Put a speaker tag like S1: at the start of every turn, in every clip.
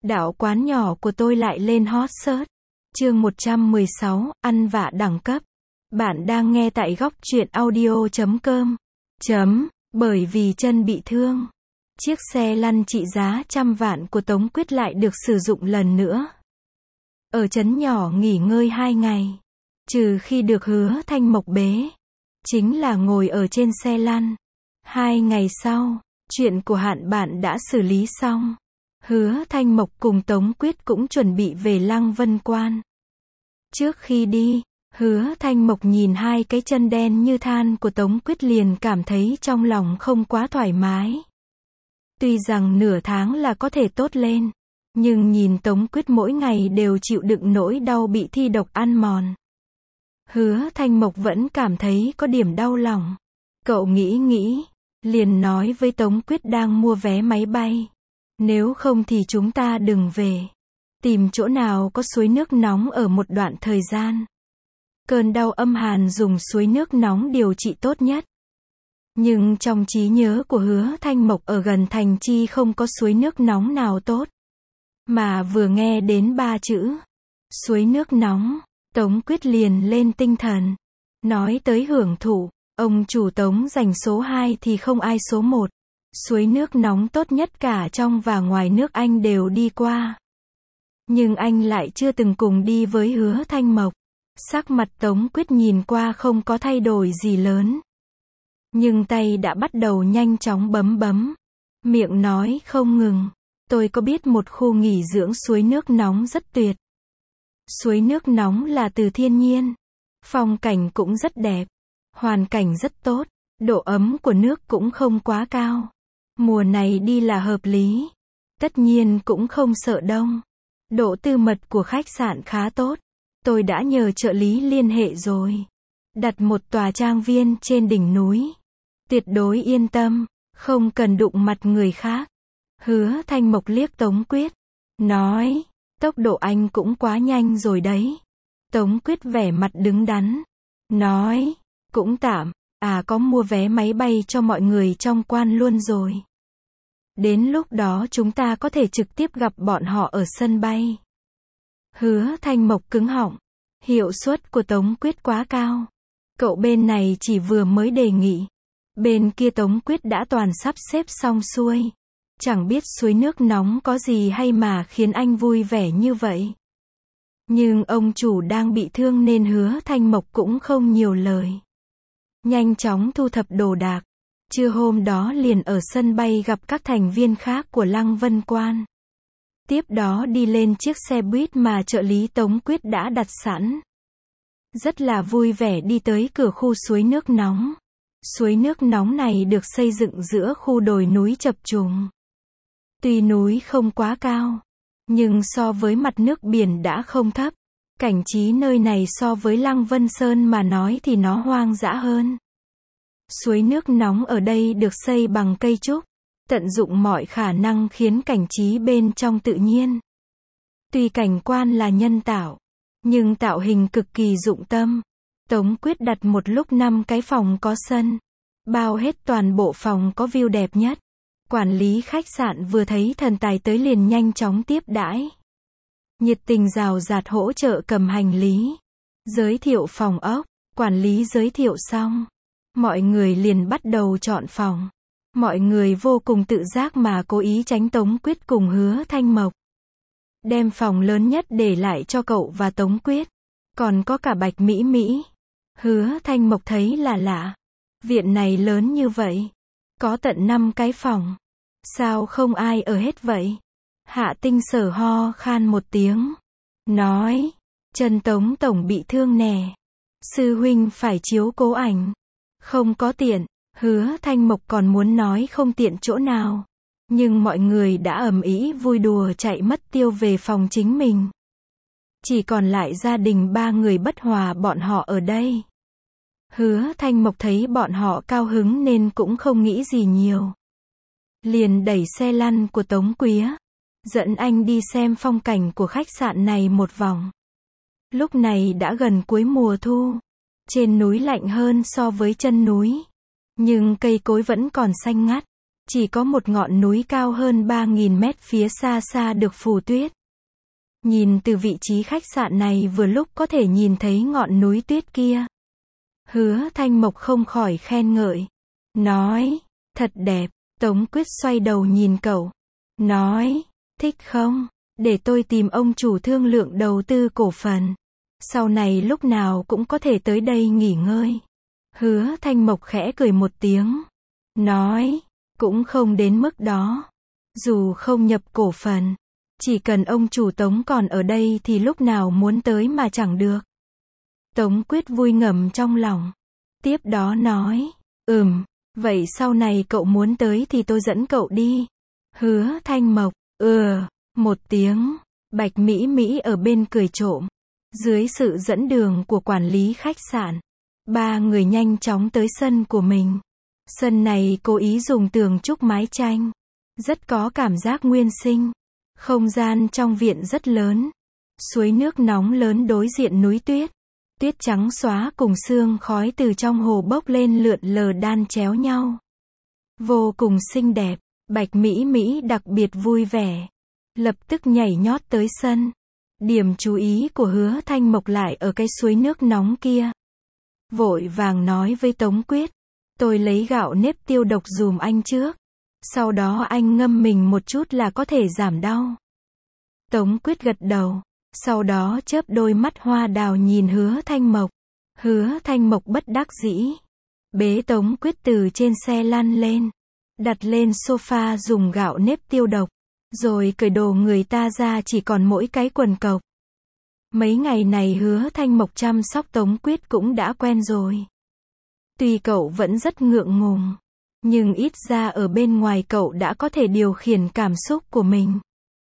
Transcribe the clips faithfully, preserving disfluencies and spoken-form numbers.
S1: Đạo quán nhỏ của tôi lại lên hot search. Chương một trăm mười sáu, ăn vạ đẳng cấp. Bạn đang nghe tại góc truyện audio chấm com. Chấm, bởi vì chân bị thương. Chiếc xe lăn trị giá trăm vạn của Tống Quyết lại được sử dụng lần nữa. Ở trấn nhỏ nghỉ ngơi hai ngày. Trừ khi được Hứa Thanh Mộc bế. Chính là ngồi ở trên xe lăn. Hai ngày sau, chuyện của Hạn Bạn đã xử lý xong. Hứa Thanh Mộc cùng Tống Quyết cũng chuẩn bị về Lăng Vân Quan. Trước khi đi, Hứa Thanh Mộc nhìn hai cái chân đen như than của Tống Quyết liền cảm thấy trong lòng không quá thoải mái. Tuy rằng nửa tháng là có thể tốt lên, nhưng nhìn Tống Quyết mỗi ngày đều chịu đựng nỗi đau bị thi độc ăn mòn. Hứa Thanh Mộc vẫn cảm thấy có điểm đau lòng. Cậu nghĩ nghĩ, liền nói với Tống Quyết đang mua vé máy bay. Nếu không thì chúng ta đừng về. Tìm chỗ nào có suối nước nóng ở một đoạn thời gian. Cơn đau âm hàn dùng suối nước nóng điều trị tốt nhất. Nhưng trong trí nhớ của Hứa Thanh Mộc ở gần thành Chi không có suối nước nóng nào tốt. Mà vừa nghe đến ba chữ suối nước nóng, Tống Quyết liền lên tinh thần. Nói tới hưởng thụ, ông chủ Tống giành số hai thì không ai số một. Suối nước nóng tốt nhất cả trong và ngoài nước anh đều đi qua. Nhưng anh lại chưa từng cùng đi với Hứa Thanh Mộc. Sắc mặt Tống Quyết nhìn qua không có thay đổi gì lớn. Nhưng tay đã bắt đầu nhanh chóng bấm bấm. Miệng nói không ngừng. Tôi có biết một khu nghỉ dưỡng suối nước nóng rất tuyệt. Suối nước nóng là từ thiên nhiên. Phong cảnh cũng rất đẹp. Hoàn cảnh rất tốt. Độ ấm của nước cũng không quá cao. Mùa này đi là hợp lý. Tất nhiên cũng không sợ đông. Độ tư mật của khách sạn khá tốt. Tôi đã nhờ trợ lý liên hệ rồi. Đặt một tòa trang viên trên đỉnh núi. Tuyệt đối yên tâm, không cần đụng mặt người khác. Hứa Thanh Mộc liếc Tống Quyết. Nói, tốc độ anh cũng quá nhanh rồi đấy. Tống Quyết vẻ mặt đứng đắn. Nói, cũng tạm. À có mua vé máy bay cho mọi người trong quan luôn rồi. Đến lúc đó chúng ta có thể trực tiếp gặp bọn họ ở sân bay. Hứa Thanh Mộc cứng họng. Hiệu suất của Tống Quyết quá cao. Cậu bên này chỉ vừa mới đề nghị. Bên kia Tống Quyết đã toàn sắp xếp xong xuôi. Chẳng biết suối nước nóng có gì hay mà khiến anh vui vẻ như vậy. Nhưng ông chủ đang bị thương nên Hứa Thanh Mộc cũng không nhiều lời. Nhanh chóng thu thập đồ đạc. Trưa hôm đó liền ở sân bay gặp các thành viên khác của Lăng Vân Quan. Tiếp đó đi lên chiếc xe buýt mà trợ lý Tống Quyết đã đặt sẵn. Rất là vui vẻ đi tới cửa khu suối nước nóng. Suối nước nóng này được xây dựng giữa khu đồi núi chập trùng. Tuy núi không quá cao, nhưng so với mặt nước biển đã không thấp. Cảnh trí nơi này so với Lăng Vân Sơn mà nói thì nó hoang dã hơn. Suối nước nóng ở đây được xây bằng cây trúc, tận dụng mọi khả năng khiến cảnh trí bên trong tự nhiên. Tuy cảnh quan là nhân tạo, nhưng tạo hình cực kỳ dụng tâm. Tống Quyết đặt một lúc năm cái phòng có sân, bao hết toàn bộ phòng có view đẹp nhất. Quản lý khách sạn vừa thấy thần tài tới liền nhanh chóng tiếp đãi. Nhiệt tình rào rạt hỗ trợ cầm hành lý. Giới thiệu phòng ốc, quản lý giới thiệu xong. Mọi người liền bắt đầu chọn phòng. Mọi người vô cùng tự giác mà cố ý tránh Tống Quyết cùng Hứa Thanh Mộc. Đem phòng lớn nhất để lại cho cậu và Tống Quyết. Còn có cả Bạch Mỹ Mỹ. Hứa Thanh Mộc thấy là lạ. Viện này lớn như vậy. Có tận năm cái phòng. Sao không ai ở hết vậy? Hạ Tinh Sở ho khan một tiếng. Nói. Chân Tống tổng bị thương nè. Sư huynh phải chiếu cố ảnh. Không có tiện. Hứa Thanh Mộc còn muốn nói không tiện chỗ nào. Nhưng mọi người đã ầm ĩ vui đùa chạy mất tiêu về phòng chính mình. Chỉ còn lại gia đình ba người bất hòa bọn họ ở đây. Hứa Thanh Mộc thấy bọn họ cao hứng nên cũng không nghĩ gì nhiều. Liền đẩy xe lăn của Tống Quyết, dẫn anh đi xem phong cảnh của khách sạn này một vòng. Lúc này đã gần cuối mùa thu. Trên núi lạnh hơn so với chân núi. Nhưng cây cối vẫn còn xanh ngắt. Chỉ có một ngọn núi cao hơn ba nghìn mét phía xa xa được phủ tuyết. Nhìn từ vị trí khách sạn này vừa lúc có thể nhìn thấy ngọn núi tuyết kia. Hứa Thanh Mộc không khỏi khen ngợi. Nói, thật đẹp. Tống Quyết xoay đầu nhìn cậu. Nói, thích không? Để tôi tìm ông chủ thương lượng đầu tư cổ phần. Sau này lúc nào cũng có thể tới đây nghỉ ngơi. Hứa Thanh Mộc khẽ cười một tiếng. Nói, cũng không đến mức đó. Dù không nhập cổ phần, chỉ cần ông chủ Tống còn ở đây thì lúc nào muốn tới mà chẳng được. Tống Quyết vui ngầm trong lòng. Tiếp đó nói, ừm, vậy sau này cậu muốn tới thì tôi dẫn cậu đi. Hứa Thanh Mộc, ừ, một tiếng. Bạch Mỹ Mỹ ở bên cười trộm. Dưới sự dẫn đường của quản lý khách sạn, ba người nhanh chóng tới sân của mình. Sân này cố ý dùng tường trúc mái tranh, rất có cảm giác nguyên sinh. Không gian trong viện rất lớn. Suối nước nóng lớn đối diện núi tuyết. Tuyết trắng xóa cùng sương khói từ trong hồ bốc lên lượn lờ đan chéo nhau. Vô cùng xinh đẹp. Bạch Mỹ Mỹ đặc biệt vui vẻ. Lập tức nhảy nhót tới sân. Điểm chú ý của Hứa Thanh Mộc lại ở cái suối nước nóng kia. Vội vàng nói với Tống Quyết. Tôi lấy gạo nếp tiêu độc dùm anh trước. Sau đó anh ngâm mình một chút là có thể giảm đau. Tống Quyết gật đầu. Sau đó chớp đôi mắt hoa đào nhìn Hứa Thanh Mộc. Hứa Thanh Mộc bất đắc dĩ. Bế Tống Quyết từ trên xe lăn lên. Đặt lên sofa dùng gạo nếp tiêu độc. Rồi cởi đồ người ta ra chỉ còn mỗi cái quần cộc. Mấy ngày này Hứa Thanh Mộc chăm sóc Tống Quyết cũng đã quen rồi. Tuy cậu vẫn rất ngượng ngùng. Nhưng ít ra ở bên ngoài cậu đã có thể điều khiển cảm xúc của mình.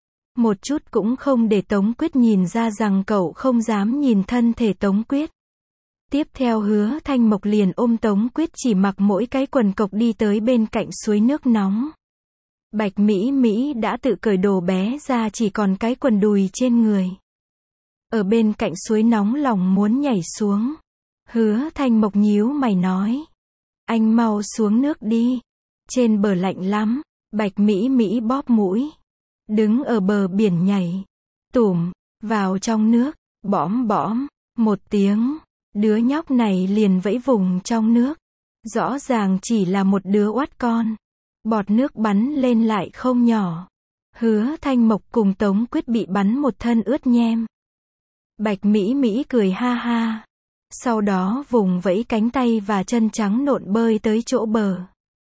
S1: Một chút cũng không để Tống Quyết nhìn ra rằng cậu không dám nhìn thân thể Tống Quyết. Tiếp theo Hứa Thanh Mộc liền ôm Tống Quyết chỉ mặc mỗi cái quần cộc đi tới bên cạnh suối nước nóng. Bạch Mỹ Mỹ đã tự cởi đồ bé ra chỉ còn cái quần đùi trên người. Ở bên cạnh suối nóng lòng muốn nhảy xuống. Hứa Thanh Mộc nhíu mày nói. Anh mau xuống nước đi. Trên bờ lạnh lắm. Bạch Mỹ Mỹ bóp mũi. Đứng ở bờ biển nhảy. Tủm. Vào trong nước. Bõm bõm. Một tiếng. Đứa nhóc này liền vẫy vùng trong nước. Rõ ràng chỉ là một đứa oát con. Bọt nước bắn lên lại không nhỏ. Hứa Thanh Mộc cùng Tống Quyết bị bắn một thân ướt nhem. Bạch Mỹ Mỹ cười ha ha. Sau đó vùng vẫy cánh tay và chân trắng nộn bơi tới chỗ bờ.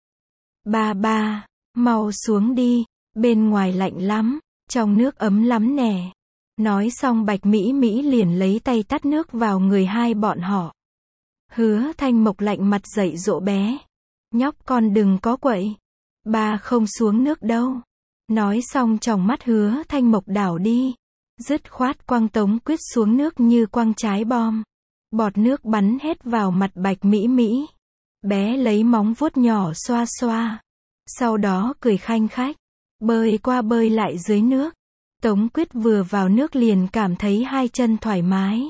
S1: Ba ba, mau xuống đi, bên ngoài lạnh lắm, trong nước ấm lắm nè. Nói xong Bạch Mỹ Mỹ liền lấy tay tắt nước vào người hai bọn họ. Hứa Thanh Mộc lạnh mặt dạy dỗ bé. Nhóc con đừng có quậy. Ba không xuống nước đâu. Nói xong tròng mắt Hứa Thanh Mộc đảo đi. Dứt khoát quăng Tống Quyết xuống nước như quăng trái bom. Bọt nước bắn hết vào mặt Bạch Mỹ Mỹ. Bé lấy móng vuốt nhỏ xoa xoa. Sau đó cười khanh khách. Bơi qua bơi lại dưới nước. Tống Quyết vừa vào nước liền cảm thấy hai chân thoải mái.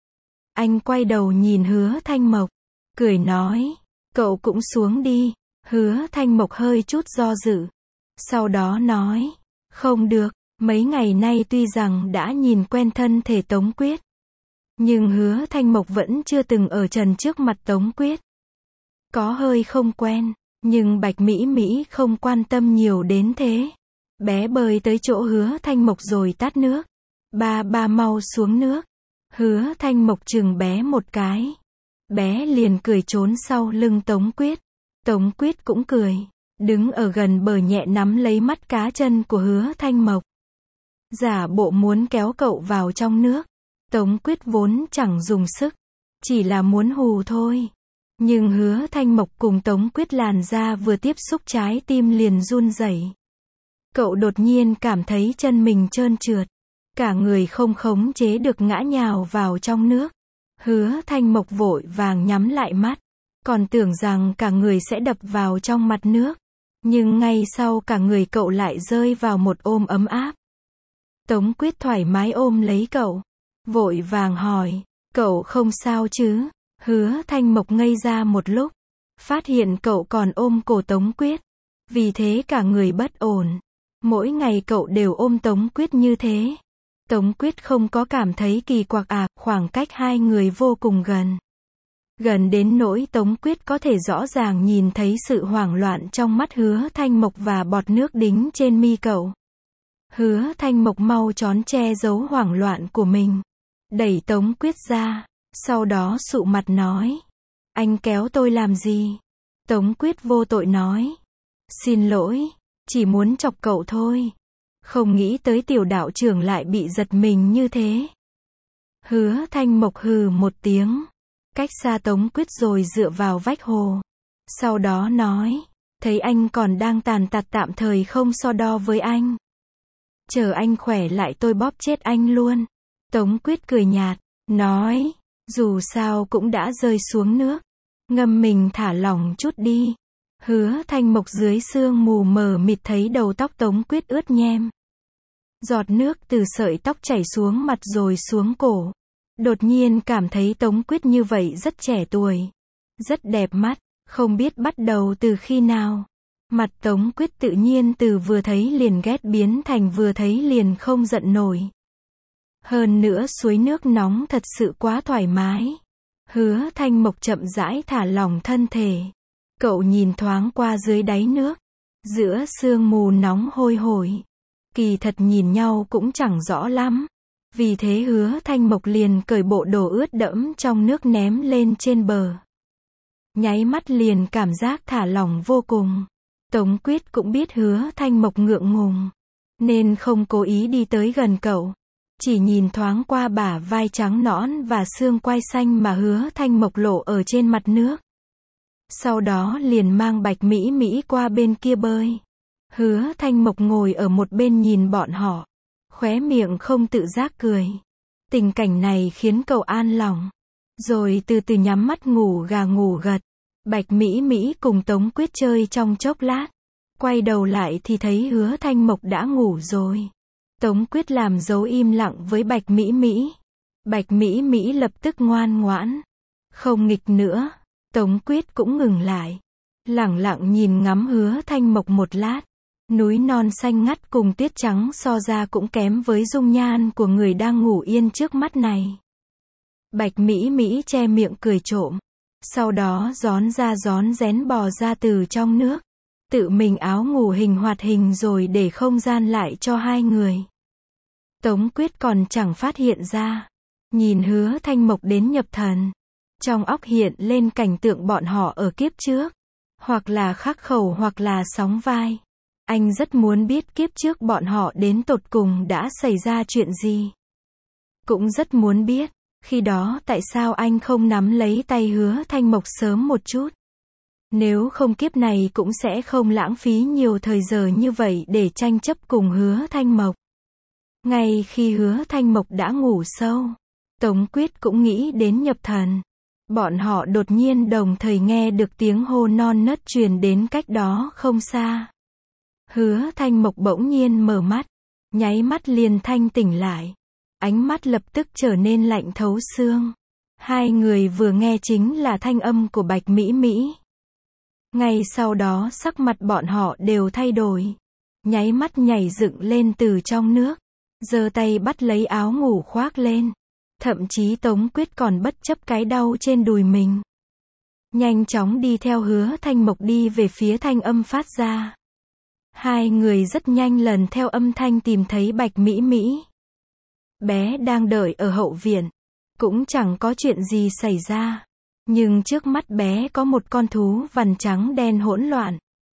S1: Anh quay đầu nhìn Hứa Thanh Mộc. Cười nói. Cậu cũng xuống đi. Hứa Thanh Mộc hơi chút do dự. Sau đó nói. Không được. Mấy ngày nay tuy rằng đã nhìn quen thân thể Tống Quyết. Nhưng Hứa Thanh Mộc vẫn chưa từng ở trần trước mặt Tống Quyết. Có hơi không quen. Nhưng Bạch Mỹ Mỹ không quan tâm nhiều đến thế. Bé bơi tới chỗ Hứa Thanh Mộc rồi tát nước. Ba ba mau xuống nước. Hứa Thanh Mộc chừng bé một cái. Bé liền cười trốn sau lưng Tống Quyết. Tống Quyết cũng cười. Đứng ở gần bờ nhẹ nắm lấy mắt cá chân của Hứa Thanh Mộc. Giả bộ muốn kéo cậu vào trong nước. Tống Quyết vốn chẳng dùng sức. Chỉ là muốn hù thôi. Nhưng Hứa Thanh Mộc cùng Tống Quyết làn da vừa tiếp xúc trái tim liền run rẩy. Cậu đột nhiên cảm thấy chân mình trơn trượt. Cả người không khống chế được ngã nhào vào trong nước. Hứa Thanh Mộc vội vàng nhắm lại mắt. Còn tưởng rằng cả người sẽ đập vào trong mặt nước. Nhưng ngay sau cả người cậu lại rơi vào một ôm ấm áp. Tống Quyết thoải mái ôm lấy cậu. Vội vàng hỏi. Cậu không sao chứ? Hứa Thanh Mộc ngây ra một lúc. Phát hiện cậu còn ôm cổ Tống Quyết. Vì thế cả người bất ổn. Mỗi ngày cậu đều ôm Tống Quyết như thế. Tống Quyết không có cảm thấy kỳ quặc à, khoảng cách hai người vô cùng gần. Gần đến nỗi Tống Quyết có thể rõ ràng nhìn thấy sự hoảng loạn trong mắt Hứa Thanh Mộc và bọt nước đính trên mi cậu. Hứa Thanh Mộc mau trón che giấu hoảng loạn của mình. Đẩy Tống Quyết ra. Sau đó sụ mặt nói. Anh kéo tôi làm gì? Tống Quyết vô tội nói. Xin lỗi, chỉ muốn chọc cậu thôi. Không nghĩ tới tiểu đạo trưởng lại bị giật mình như thế. Hứa Thanh Mộc hừ một tiếng. Cách xa Tống Quyết rồi dựa vào vách hồ. Sau đó nói. Thấy anh còn đang tàn tật tạm thời không so đo với anh. Chờ anh khỏe lại tôi bóp chết anh luôn. Tống Quyết cười nhạt. Nói. Dù sao cũng đã rơi xuống nước. Ngâm mình thả lỏng chút đi. Hứa Thanh Mộc dưới sương mù mờ mịt thấy đầu tóc Tống Quyết ướt nhem. Giọt nước từ sợi tóc chảy xuống mặt rồi xuống cổ. Đột nhiên cảm thấy Tống Quyết như vậy rất trẻ tuổi. Rất đẹp mắt. Không biết bắt đầu từ khi nào. Mặt Tống Quyết tự nhiên từ vừa thấy liền ghét biến thành vừa thấy liền không giận nổi. Hơn nữa suối nước nóng thật sự quá thoải mái. Hứa Thanh Mộc chậm rãi thả lỏng thân thể. Cậu nhìn thoáng qua dưới đáy nước. Giữa sương mù nóng hôi hổi. Kỳ thật nhìn nhau cũng chẳng rõ lắm. Vì thế Hứa Thanh Mộc liền cởi bộ đồ ướt đẫm trong nước ném lên trên bờ. Nháy mắt liền cảm giác thả lỏng vô cùng. Tống Quyết cũng biết Hứa Thanh Mộc ngượng ngùng. Nên không cố ý đi tới gần cậu. Chỉ nhìn thoáng qua bả vai trắng nõn và xương quai xanh mà Hứa Thanh Mộc lộ ở trên mặt nước. Sau đó liền mang Bạch Mỹ Mỹ qua bên kia bơi. Hứa Thanh Mộc ngồi ở một bên nhìn bọn họ. Khóe miệng không tự giác cười. Tình cảnh này khiến cậu an lòng. Rồi từ từ nhắm mắt ngủ gà ngủ gật. Bạch Mỹ Mỹ cùng Tống Quyết chơi trong chốc lát. Quay đầu lại thì thấy Hứa Thanh Mộc đã ngủ rồi. Tống Quyết làm dấu im lặng với Bạch Mỹ Mỹ. Bạch Mỹ Mỹ lập tức ngoan ngoãn. Không nghịch nữa. Tống Quyết cũng ngừng lại. Lẳng lặng nhìn ngắm Hứa Thanh Mộc một lát. Núi non xanh ngắt cùng tuyết trắng so ra cũng kém với dung nhan của người đang ngủ yên trước mắt này. Bạch Mỹ Mỹ che miệng cười trộm. Sau đó rón ra rón rén bò ra từ trong nước. Tự mình áo ngủ hình hoạt hình rồi để không gian lại cho hai người. Tống Quyết còn chẳng phát hiện ra. Nhìn Hứa Thanh Mộc đến nhập thần. Trong óc hiện lên cảnh tượng bọn họ ở kiếp trước. Hoặc là khắc khẩu hoặc là sóng vai. Anh rất muốn biết kiếp trước bọn họ đến tột cùng đã xảy ra chuyện gì. Cũng rất muốn biết. Khi đó tại sao anh không nắm lấy tay Hứa Thanh Mộc sớm một chút. Nếu không kiếp này cũng sẽ không lãng phí nhiều thời giờ như vậy để tranh chấp cùng Hứa Thanh Mộc. Ngay khi Hứa Thanh Mộc đã ngủ sâu, Tống Quyết cũng nghĩ đến nhập thần. Bọn họ đột nhiên đồng thời nghe được tiếng hô non nớt truyền đến cách đó không xa. Hứa Thanh Mộc bỗng nhiên mở mắt, nháy mắt liền thanh tỉnh lại. Ánh mắt lập tức trở nên lạnh thấu xương. Hai người vừa nghe chính là thanh âm của Bạch Mỹ Mỹ. Ngay sau đó sắc mặt bọn họ đều thay đổi. Nháy mắt nhảy dựng lên từ trong nước. Giơ tay bắt lấy áo ngủ khoác lên. Thậm chí Tống Quyết còn bất chấp cái đau trên đùi mình. Nhanh chóng đi theo Hứa Thanh Mộc đi về phía thanh âm phát ra. Hai người rất nhanh lần theo âm thanh tìm thấy Bạch Mỹ Mỹ. Bé đang đợi ở hậu viện. Cũng chẳng có chuyện gì xảy ra. Nhưng trước mắt bé có một con thú vằn trắng đen hỗn loạn.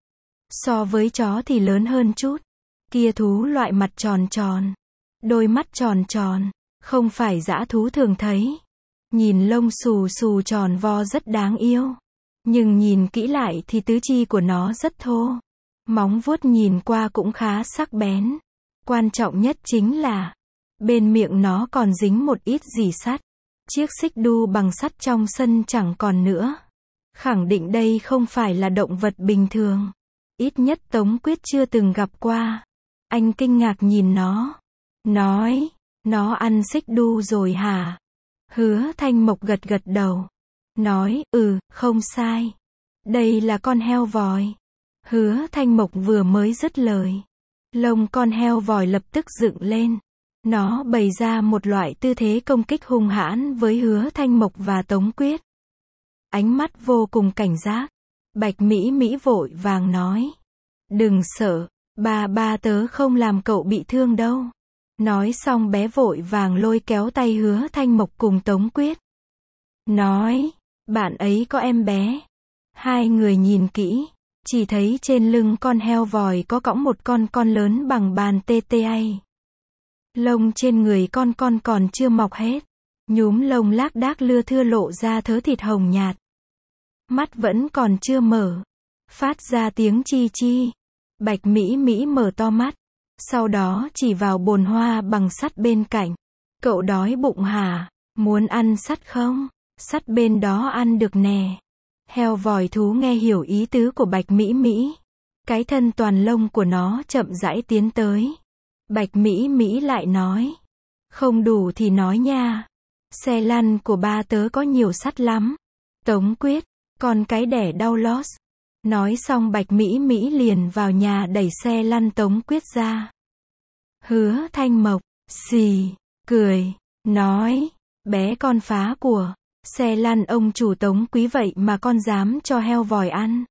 S1: So với chó thì lớn hơn chút. Kia thú loại mặt tròn tròn. Đôi mắt tròn tròn. Không phải dã thú thường thấy. Nhìn lông xù xù tròn vo rất đáng yêu. Nhưng nhìn kỹ lại thì tứ chi của nó rất thô. Móng vuốt nhìn qua cũng khá sắc bén. Quan trọng nhất chính là bên miệng nó còn dính một ít gì sắt. Chiếc xích đu bằng sắt trong sân chẳng còn nữa. Khẳng định đây không phải là động vật bình thường. Ít nhất Tống Quyết chưa từng gặp qua. Anh kinh ngạc nhìn nó. Nói, nó ăn xích đu rồi hả? Hứa Thanh Mộc gật gật đầu. Nói, ừ, không sai. Đây là con heo vòi. Hứa Thanh Mộc vừa mới dứt lời, lông con heo vòi lập tức dựng lên. Nó bày ra một loại tư thế công kích hung hãn với Hứa Thanh Mộc và Tống Quyết. Ánh mắt vô cùng cảnh giác. Bạch Mỹ Mỹ vội vàng nói. Đừng sợ, ba ba tớ không làm cậu bị thương đâu. Nói xong bé vội vàng lôi kéo tay Hứa Thanh Mộc cùng Tống Quyết. Nói, bạn ấy có em bé. Hai người nhìn kỹ, chỉ thấy trên lưng con heo vòi có cõng một con con lớn bằng bàn tê tê ai. Lông trên người con con còn chưa mọc hết. Nhúm lông lác đác lưa thưa lộ ra thớ thịt hồng nhạt. Mắt vẫn còn chưa mở. Phát ra tiếng chi chi. Bạch Mỹ Mỹ mở to mắt. Sau đó chỉ vào bồn hoa bằng sắt bên cạnh. Cậu đói bụng hả? Muốn ăn sắt không? Sắt bên đó ăn được nè. Heo vòi thú nghe hiểu ý tứ của Bạch Mỹ Mỹ. Cái thân toàn lông của nó chậm rãi tiến tới. Bạch Mỹ Mỹ lại nói. Không đủ thì nói nha. Xe lăn của ba tớ có nhiều sắt lắm. Tống Quyết, con cái đẻ đau lót. Nói xong Bạch Mỹ Mỹ liền vào nhà đẩy xe lăn Tống Quyết ra. Hứa Thanh Mộc, xì, cười, nói, bé con phá của, xe lăn ông chủ Tống quý vậy mà con dám cho heo vòi ăn.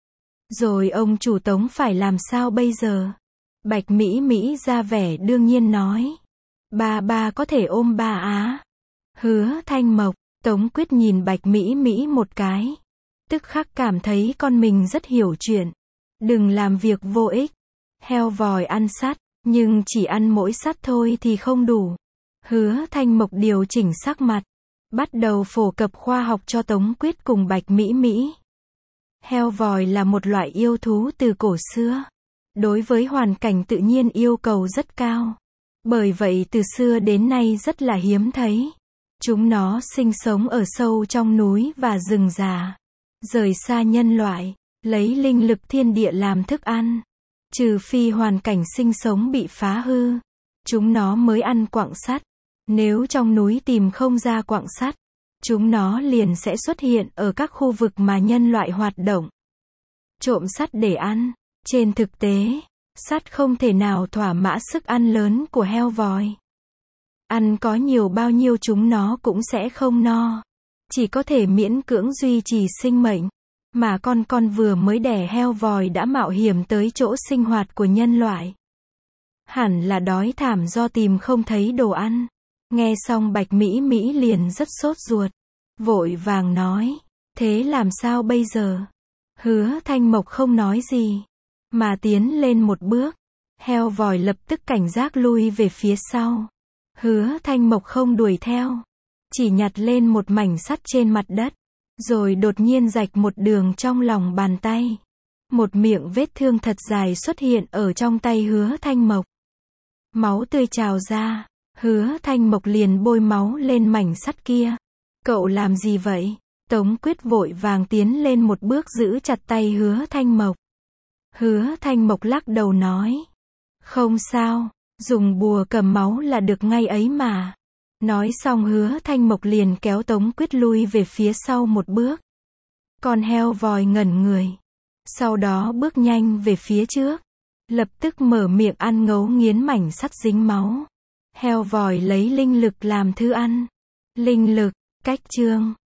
S1: Rồi ông chủ Tống phải làm sao bây giờ? Bạch Mỹ Mỹ ra vẻ đương nhiên nói. Ba ba có thể ôm ba á. Hứa Thanh Mộc, Tống Quyết nhìn Bạch Mỹ Mỹ một cái. Tức khắc cảm thấy con mình rất hiểu chuyện. Đừng làm việc vô ích. Heo vòi ăn sắt, nhưng chỉ ăn mỗi sắt thôi thì không đủ. Hứa Thanh Mộc điều chỉnh sắc mặt. Bắt đầu phổ cập khoa học cho Tống Quyết cùng Bạch Mỹ Mỹ. Heo vòi là một loại yêu thú từ cổ xưa. Đối với hoàn cảnh tự nhiên yêu cầu rất cao. Bởi vậy từ xưa đến nay rất là hiếm thấy. Chúng nó sinh sống ở sâu trong núi và rừng già. Rời xa nhân loại, lấy linh lực thiên địa làm thức ăn. Trừ phi hoàn cảnh sinh sống bị phá hư, chúng nó mới ăn quặng sắt. Nếu trong núi tìm không ra quặng sắt, chúng nó liền sẽ xuất hiện ở các khu vực mà nhân loại hoạt động. Trộm sắt để ăn. Trên thực tế, sắt không thể nào thỏa mãn sức ăn lớn của heo vòi. Ăn có nhiều bao nhiêu chúng nó cũng sẽ không no. Chỉ có thể miễn cưỡng duy trì sinh mệnh. Mà con con vừa mới đẻ heo vòi đã mạo hiểm tới chỗ sinh hoạt của nhân loại. Hẳn là đói thảm do tìm không thấy đồ ăn. Nghe xong Bạch Mỹ Mỹ liền rất sốt ruột. Vội vàng nói. Thế làm sao bây giờ? Hứa Thanh Mộc không nói gì. Mà tiến lên một bước. Heo vòi lập tức cảnh giác lui về phía sau. Hứa Thanh Mộc không đuổi theo. Chỉ nhặt lên một mảnh sắt trên mặt đất. Rồi đột nhiên rạch một đường trong lòng bàn tay. Một miệng vết thương thật dài xuất hiện ở trong tay Hứa Thanh Mộc. Máu tươi trào ra. Hứa Thanh Mộc liền bôi máu lên mảnh sắt kia. Cậu làm gì vậy? Tống Quyết vội vàng tiến lên một bước giữ chặt tay Hứa Thanh Mộc. Hứa Thanh Mộc lắc đầu nói. Không sao, dùng bùa cầm máu là được ngay ấy mà. Nói xong Hứa Thanh Mộc liền kéo Tống Quyết lui về phía sau một bước. Con heo vòi ngẩn người. Sau đó bước nhanh về phía trước. Lập tức mở miệng ăn ngấu nghiến mảnh sắt dính máu. Heo vòi lấy linh lực làm thứ ăn. Linh lực, cách chương.